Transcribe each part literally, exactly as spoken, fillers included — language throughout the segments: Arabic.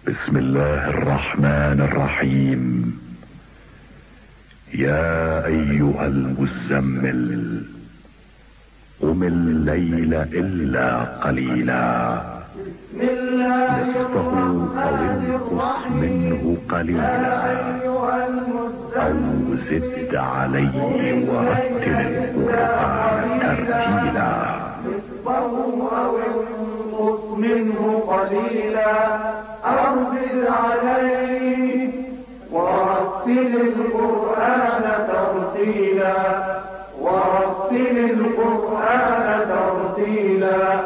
بسم الله الرحمن الرحيم. يا ايها المزمل قم الليل الا قليلا نصفه او انقص منه قليلا او زد عليه ورتل القرآن ترتيلا منه قليلا أو زد عليه ورتل القرآن ترتيلا ورتل القرآن ترتيلا.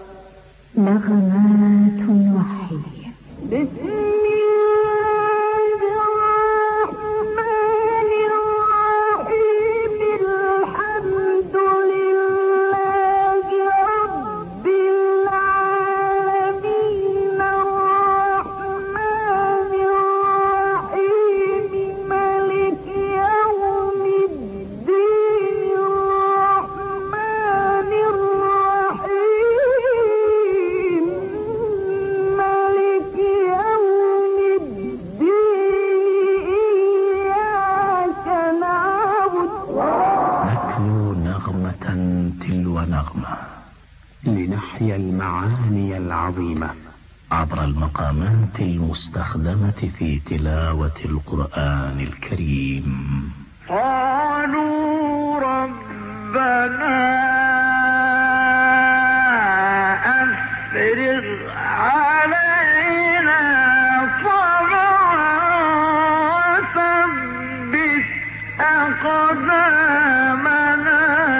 نغمات الوحي. بسم نغمة لنحيا المعاني العظيمة عبر المقامات المستخدمة في تلاوة القرآن الكريم. قالوا ربنا أفرغ علينا صبرا وثبت أقدامنا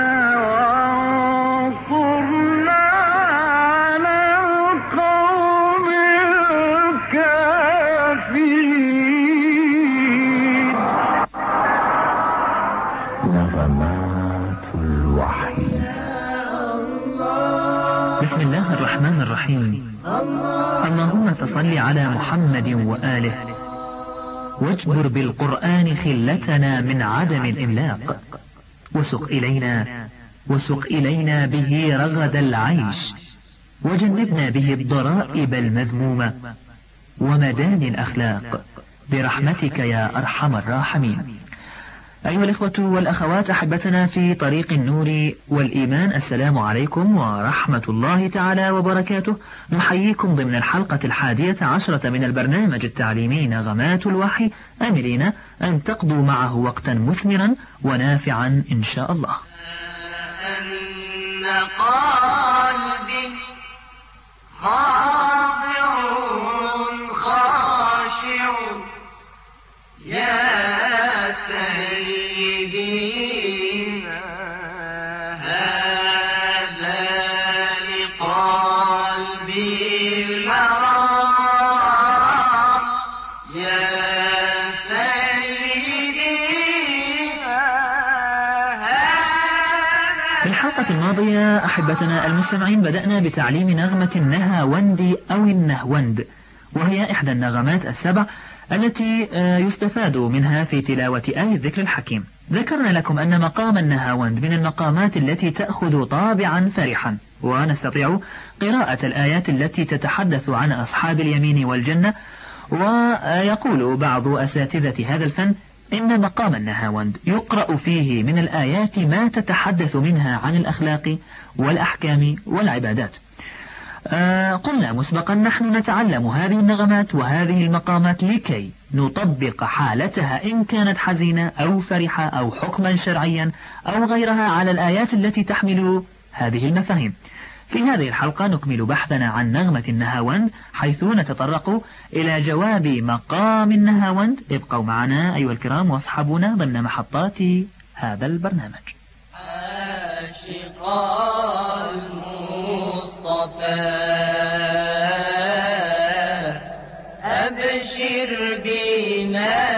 بسم الله الرحمن الرحيم. اللهم فصل على محمد وآله واجبر بالقرآن خلتنا من عدم الإملاق وسق إلينا وسق إلينا به رغد العيش وجنبنا به الضرائب المذمومة ومدان الأخلاق برحمتك يا أرحم الراحمين. أيها الإخوة والأخوات أحبتنا في طريق النور والإيمان، السلام عليكم ورحمة الله تعالى وبركاته. نحييكم ضمن الحلقة الحادية عشرة من البرنامج التعليمي نغمات الوحي، آملين أن تقضوا معه وقتا مثمرا ونافعا إن شاء الله. أن قلبي خاضع خاشع يا الماضية أحبتنا المستمعين بدأنا بتعليم نغمة النهاوند أو النهوند، وهي إحدى النغمات السبع التي يستفاد منها في تلاوة آية الذكر الحكيم. ذكرنا لكم أن مقام النهاوند من المقامات التي تأخذ طابعا فرحا، ونستطيع قراءة الآيات التي تتحدث عن أصحاب اليمين والجنة. ويقول بعض أساتذة هذا الفن إن مقام النهاوند يقرأ فيه من الآيات ما تتحدث منها عن الأخلاق والأحكام والعبادات. آه قلنا مسبقا نحن نتعلم هذه النغمات وهذه المقامات لكي نطبق حالتها إن كانت حزينة أو فرحة أو حكما شرعيا أو غيرها على الآيات التي تحمل هذه المفاهيم. في هذه الحلقة نكمل بحثنا عن نغمة النهاوند، حيث نتطرق إلى جواب مقام النهاوند. ابقوا معنا أيها الكرام واصحابونا ضمن محطات هذا البرنامج. عاشق المصطفى أبشر بنا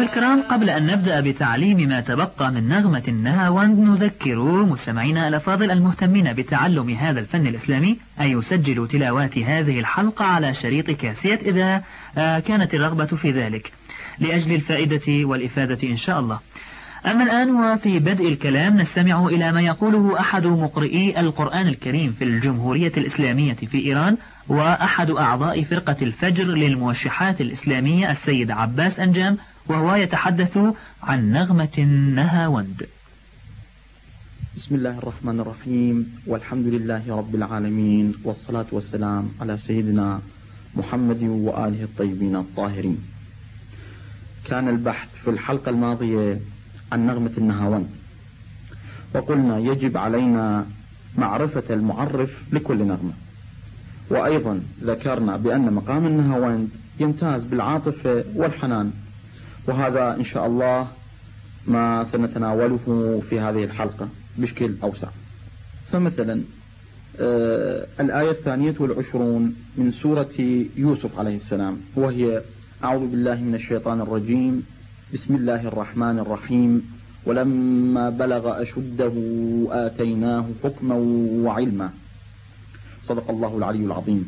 الكرام، قبل أن نبدأ بتعليم ما تبقى من نغمة النهاوند نذكر مستمعينا الأفاضل المهتمين بتعلم هذا الفن الإسلامي أن يسجلوا تلاوات هذه الحلقة على شريط كاسيت إذا كانت الرغبة في ذلك لأجل الفائدة والإفادة إن شاء الله. أما الآن وفي بدء الكلام نستمع إلى ما يقوله أحد مقرئي القرآن الكريم في الجمهورية الإسلامية في إيران وأحد أعضاء فرقة الفجر للموشحات الإسلامية السيد عباس أنجام، وهو يتحدث عن نغمة النهاوند. بسم الله الرحمن الرحيم، والحمد لله رب العالمين، والصلاة والسلام على سيدنا محمد وآله الطيبين الطاهرين. كان البحث في الحلقة الماضية عن نغمة النهاوند، وقلنا يجب علينا معرفة المعرف لكل نغمة، وأيضا ذكرنا بأن مقام النهاوند يمتاز بالعاطفة والحنان، وهذا إن شاء الله ما سنتناوله في هذه الحلقة بشكل أوسع. فمثلا آه الآية الثانية والعشرون من سورة يوسف عليه السلام، وهي أعوذ بالله من الشيطان الرجيم، بسم الله الرحمن الرحيم، ولما بلغ أشده آتيناه حكما وعلما. صدق الله العلي العظيم.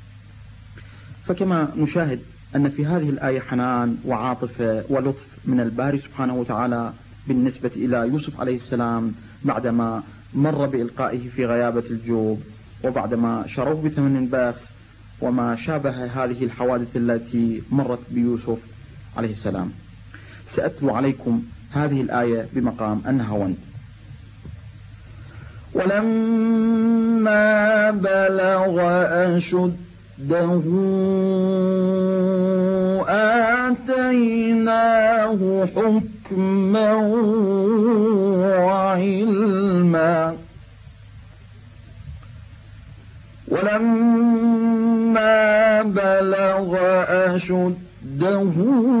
فكما نشاهد أن في هذه الآية حنان وعاطفة ولطف من الباري سبحانه وتعالى بالنسبة إلى يوسف عليه السلام بعدما مر بإلقائه في غيابة الجوب، وبعدما شروه بثمن باخس، وما شابه هذه الحوادث التي مرت بيوسف عليه السلام. سأتلو عليكم هذه الآية بمقام النهاوند. ولما بلغ أشده آتيناه حكما وعلما. ولما بلغ أشده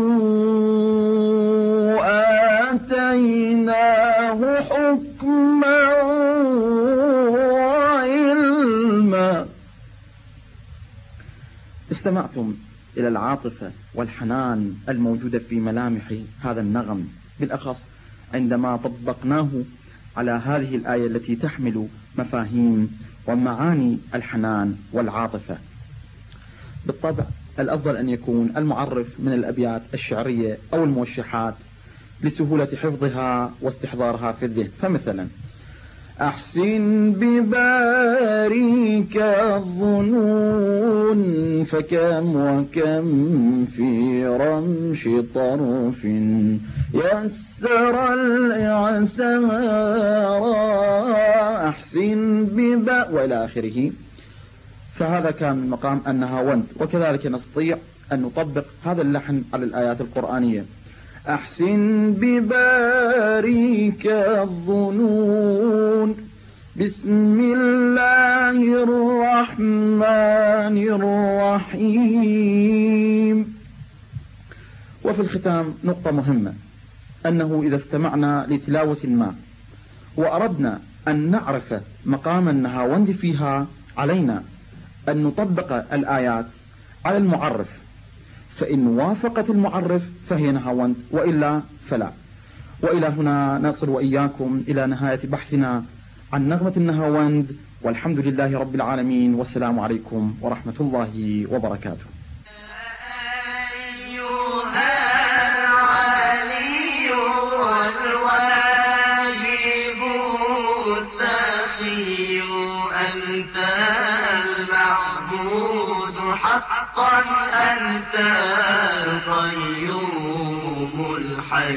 آتيناه حكما وعلما. استمعتم إلى العاطفة والحنان الموجودة في ملامح هذا النغم، بالأخص عندما طبقناه على هذه الآية التي تحمل مفاهيم ومعاني الحنان والعاطفة. بالطبع الأفضل أن يكون المعرف من الأبيات الشعرية أو الموشحات لسهولة حفظها واستحضارها في الذهن. فمثلا أحسن بباريك الظنون، فكم وكم في رمش طرف يسر الإعسار، أحسن ببا وإلى آخره. فهذا كان من مقام النهاوند، وكذلك نستطيع أن نطبق هذا اللحن على الآيات القرآنية. أحسن بباريك الظنون، بسم الله الرحمن الرحيم. وفي الختام نقطة مهمة، أنه إذا استمعنا لتلاوة ما وأردنا أن نعرف مقام النهاوند فيها، علينا أن نطبق الآيات على المعرف، فإن وافقت المعرف فهي نهاوند، وإلا فلا. وإلى هنا نصل وإياكم إلى نهاية بحثنا عن نغمة النهاوند، والحمد لله رب العالمين، والسلام عليكم ورحمة الله وبركاته. حقا أنت القيوم الحي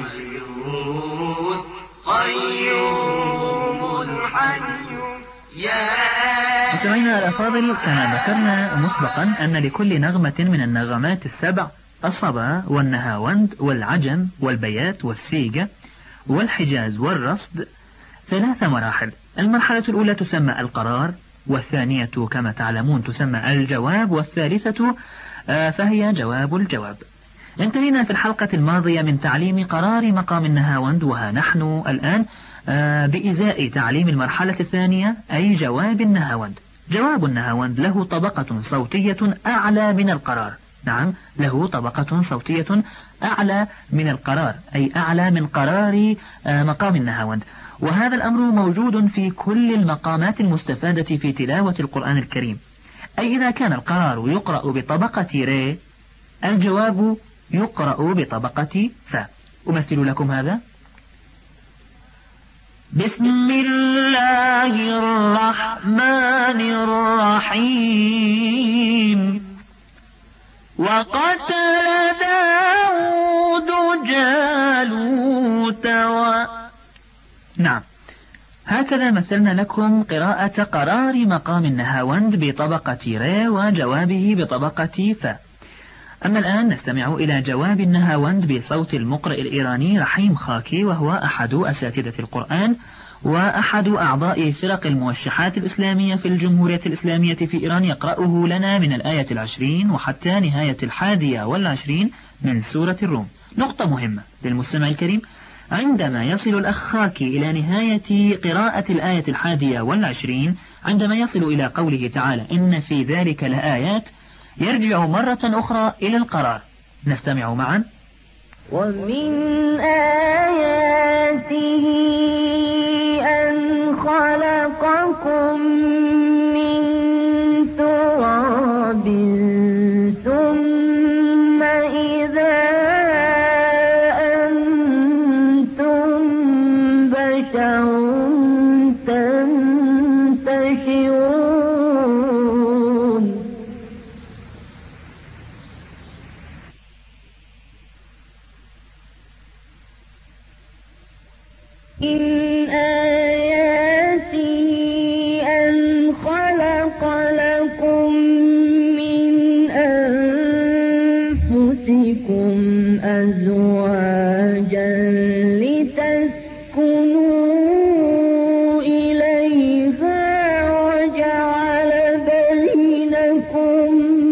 قيوم الحي يا. مستمعينا الأفاضل، كما ذكرنا مسبقا أن لكل نغمة من النغمات السبع الصبا والنهاوند والعجم والبيات والسيجة والحجاز والرصد ثلاث مراحل. المرحلة الأولى تسمى القرار، والثانية كما تعلمون تسمى الجواب، والثالثة فهي جواب الجواب. انتهينا في الحلقة الماضية من تعليم قرار مقام النهاوند، وها نحن الآن بإزاء تعليم المرحلة الثانية أي جواب النهاوند. جواب النهاوند له طبقة صوتية أعلى من القرار، نعم، له طبقة صوتية أعلى من القرار، أي أعلى من قرار مقام النهاوند. وهذا الأمر موجود في كل المقامات المستفادة في تلاوة القرآن الكريم. أي إذا كان القرار يقرأ بطبقة ري، الجواب يقرأ بطبقة فا. أمثل لكم هذا: بسم الله الرحمن الرحيم. وقتل داود جالوت و... نعم، هكذا مثلنا لكم قراءة قرار مقام النهاوند بطبقة ري وجوابه بطبقة فا. أما الآن نستمع إلى جواب النهاوند بصوت المقرئ الإيراني رحيم خاكي، وهو أحد أساتذة القرآن وأحد أعضاء فرق الموشحات الإسلامية في الجمهورية الإسلامية في إيران، يقرأه لنا من الآية العشرين وحتى نهاية الحادية والعشرين من سورة الروم. نقطة مهمة للمستمع الكريم: عندما يصل الأخ خاكي إلى نهاية قراءة الآية الحادية والعشرين، عندما يصل إلى قوله تعالى إن في ذلك لآيات، يرجع مرة أخرى إلى القرار. نستمع معا: ومن آياته أن خلقكم من تراب ثم إذا أنتم بشر تنتشرون. إن آياته أن خلق لكم من أنفسكم أزواجا لتسكنوا إليها وجعل بينكم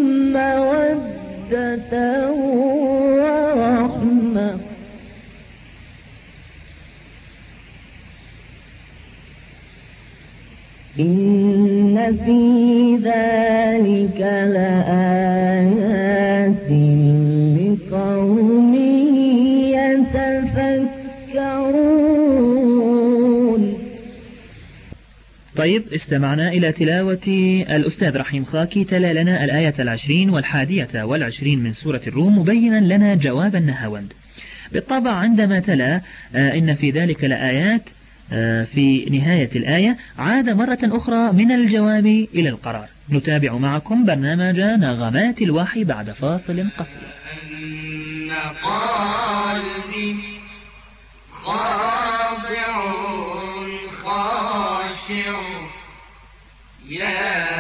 مودة ورحمة. إن في ذلك لآيات لقوم يتفكرون. طيب، استمعنا إلى تلاوة الأستاذ رحيم خاكي، تلا لنا الآية العشرين والحادية والعشرين من سورة الروم، مبينا لنا جواب النهاوند. بالطبع عندما تلا إن في ذلك لآيات في نهاية الآية، عاد مرة أخرى من الجواب إلى القرار. نتابع معكم برنامج نغمات الوحي بعد فاصل قصير. أن قلبي خاضع خاشع يا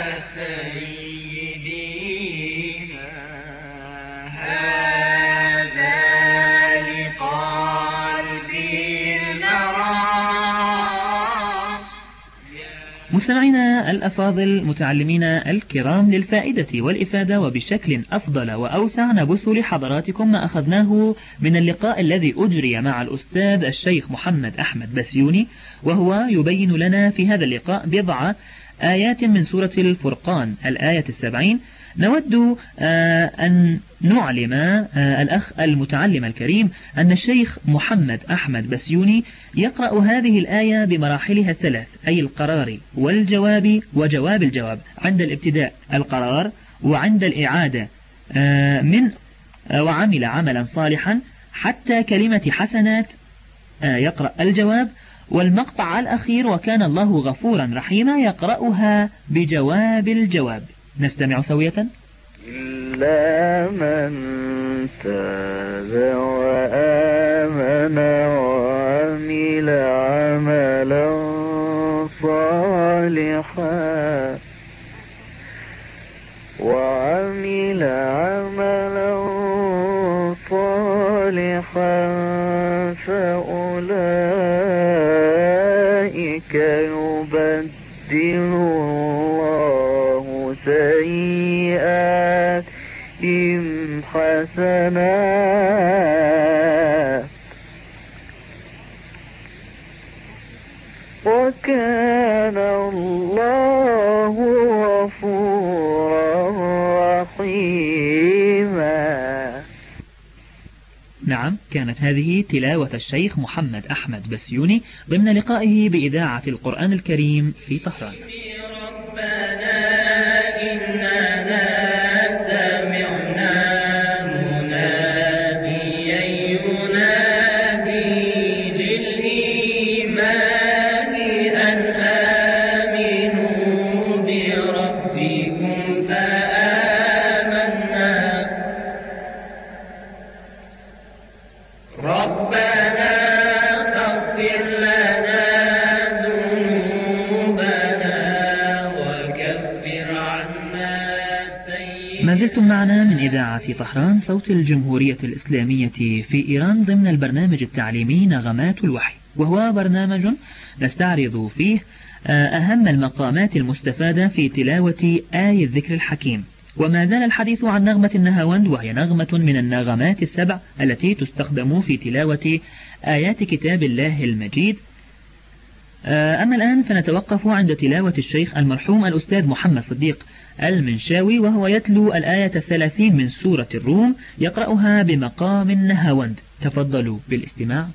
سيدي هذا لقلبي نرى. مستمعينا الأفاضل، متعلمينا الكرام، للفائدة والإفادة وبشكل أفضل وأوسع نبث لحضراتكم ما أخذناه من اللقاء الذي أجري مع الأستاذ الشيخ محمد أحمد بسيوني، وهو يبين لنا في هذا اللقاء بضع آيات من سورة الفرقان الآية السبعين. نود أن نعلم الأخ المتعلم الكريم أن الشيخ محمد أحمد بسيوني يقرأ هذه الآية بمراحلها الثلاث، أي القرار والجواب وجواب الجواب. عند الابتداء القرار، وعند الإعادة من وعمل عملا صالحا حتى كلمة حسنات يقرأ الجواب، والمقطع الأخير وكان الله غفورا رحيما يقرأها بجواب الجواب. نستمع سوية. إلا من تاب وآمن وعمل عملا صالحا وعمل عملا صالحا فأولئك يبدل الله سيئاتهم حسنات وكان الله غفورا رحيما. نعم، كانت هذه تلاوة الشيخ محمد أحمد بسيوني ضمن لقائه بإذاعة القرآن الكريم في طهران. ما زلتم معنا من إذاعة طهران صوت الجمهورية الإسلامية في إيران ضمن البرنامج التعليمي نغمات الوحي، وهو برنامج نستعرض فيه أهم المقامات المستفادة في تلاوة آي الذكر الحكيم. وما زال الحديث عن نغمة النهاوند، وهي نغمة من النغمات السبع التي تستخدم في تلاوة آيات كتاب الله المجيد. أما الآن فنتوقف عند تلاوة الشيخ المرحوم الأستاذ محمد صديق المنشاوي، وهو يتلو الآية الثلاثين من سورة الروم، يقرأها بمقام النهاوند. تفضلوا بالاستماع.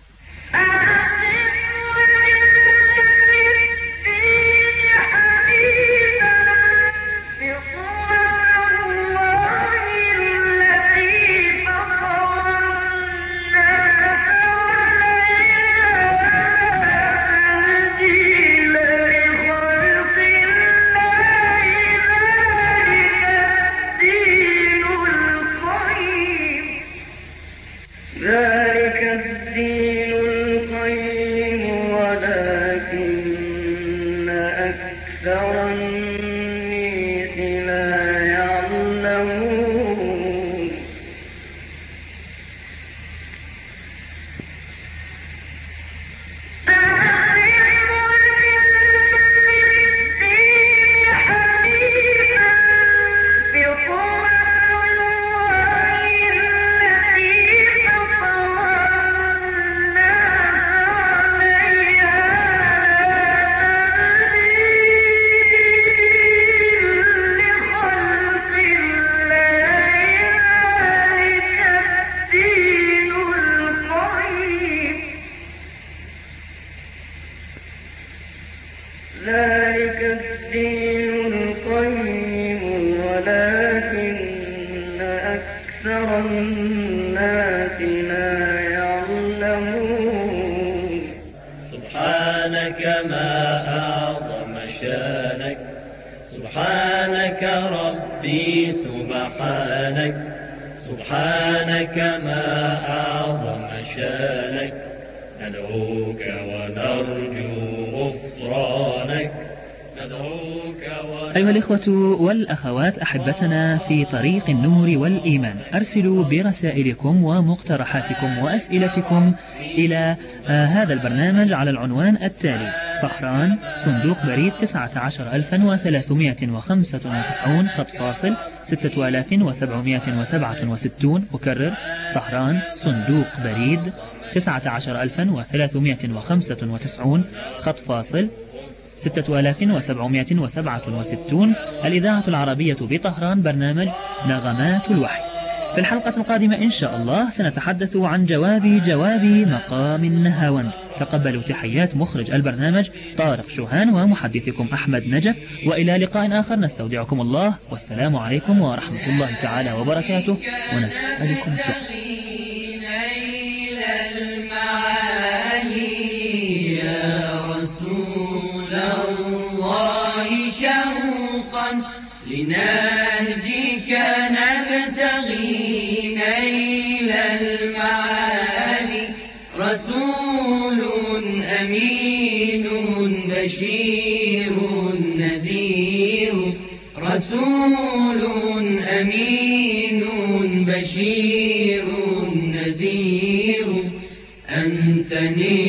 سبحانك ما أعظم شانك، ندعوك ونرجو غفرانك، ندعوك ونرجو. أيها الإخوة والأخوات أحبتنا في طريق النور والإيمان، أرسلوا برسائلكم ومقترحاتكم وأسئلتكم إلى آه هذا البرنامج على العنوان التالي: طهران، صندوق بريد تسعة عشر ألفا وثلاثمائة وخمسة وتسعين خط فاصل ستة آلاف وسبعمائة وسبعة وستون. أكرر: طهران، صندوق بريد تسعة عشر ألفا وثلاثمائة وخمسة وتسعين خط فاصل ستة آلاف وسبعمائة وسبعة وستون. الإذاعة العربية بطهران، برنامج نغمات الوحي. في الحلقة القادمة إن شاء الله سنتحدث عن جواب جواب مقام النهاوند. تقبلوا تحيات مخرج البرنامج طارق شوهان ومحدثكم أحمد نجف، وإلى لقاء آخر نستودعكم الله، والسلام عليكم ورحمة الله تعالى وبركاته، ونسألكم الدعاء. لنهجك نبتغي نيل المعالي، رسول أمين بشير نذير، رسول أمين بشير نذير، أنت